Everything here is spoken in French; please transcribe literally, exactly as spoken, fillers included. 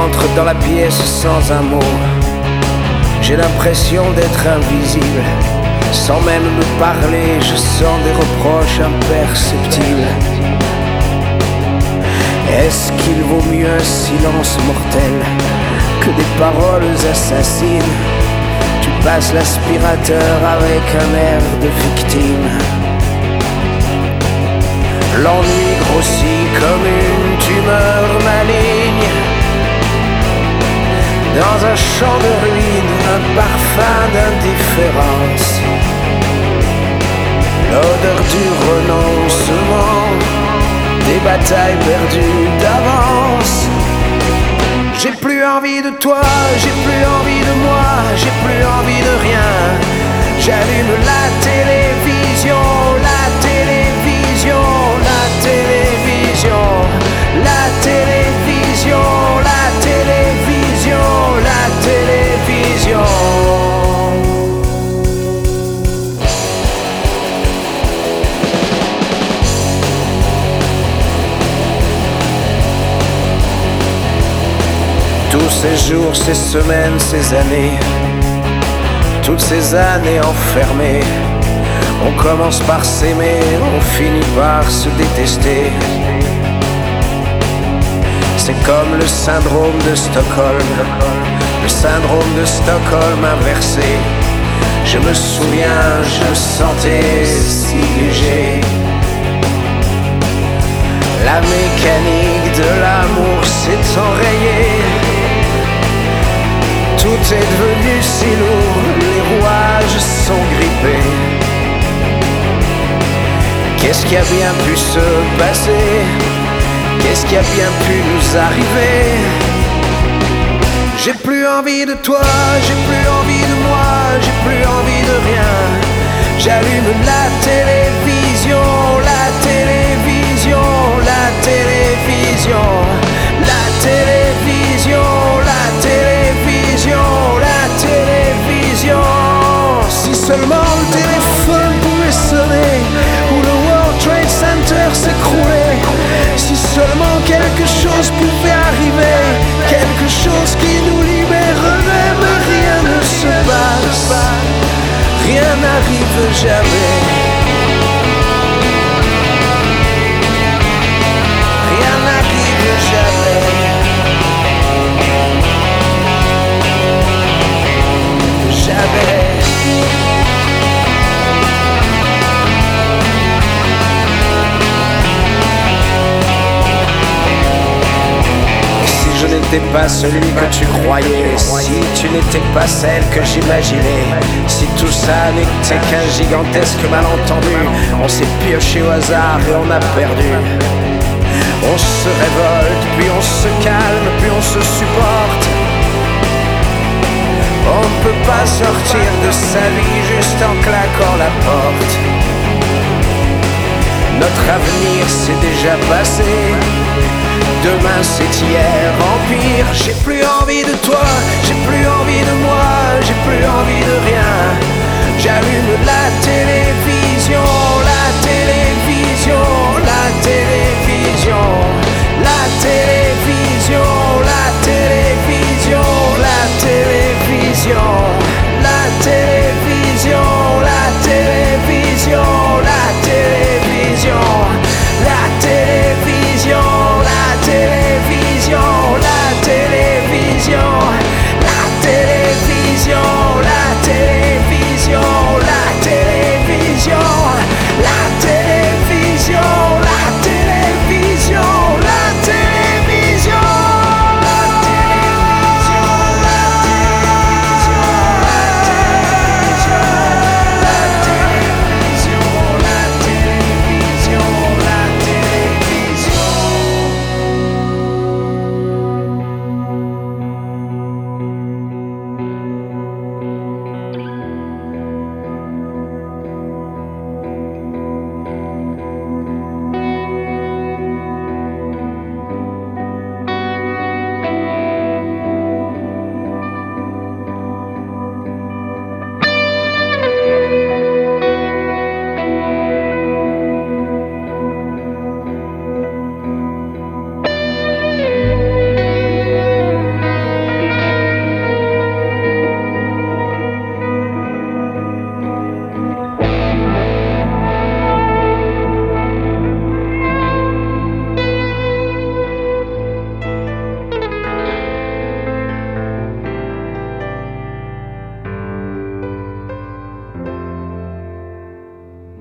entre dans la pièce sans un mot. J'ai l'impression d'être invisible. Sans même me parler, je sens des reproches imperceptibles. Est-ce qu'il vaut mieux un silence mortel que des paroles assassines? Tu passes l'aspirateur avec un air de victime. L'ennui grossit comme une tumeur maligne. Dans un champ de ruines, un parfum d'indifférence. L'odeur du renoncement, des batailles perdues d'avance. J'ai plus envie de toi, j'ai plus envie de moi, j'ai plus envie de rien. J'allume la télévision, la télévision, la télévision, la télévision, la télévision, la télévision. Tous ces jours, ces semaines, ces années, toutes ces années enfermées, on commence par s'aimer, on finit par se détester. C'est comme le syndrome de Stockholm, le syndrome de Stockholm inversé. Je me souviens, je me sentais si léger. La mécanique de l'amour s'est enrayée. Tout est devenu si lourd, les rouages sont grippés. Qu'est-ce qui a bien pu se passer? Qu'est-ce qui a bien pu nous arriver? J'ai plus envie de toi, j'ai plus envie de moi, j'ai plus envie de rien. J'allume la télévision, la télévision, la télévision, la télévision, la télévision, la télévision. Si seulement le téléphone pouvait sonner, ou le World Trade Center s'écrouler. Si seulement quelque chose pouvait arriver, quelque chose qui nous libérerait, mais rien ne se passe, rien n'arrive jamais. Rien n'arrive jamais. Jamais. Je n'étais pas celui que tu croyais, si tu n'étais pas celle que j'imaginais, si tout ça n'était qu'un gigantesque malentendu, on s'est pioché au hasard et on a perdu. On se révolte, puis on se calme, puis on se supporte. On ne peut pas sortir de sa vie juste en claquant la porte. Notre avenir s'est déjà passé, demain c'est hier, en pire. J'ai plus envie de toi, j'ai plus envie de moi, j'ai plus envie de rien. J'allume la télévision, la télévision,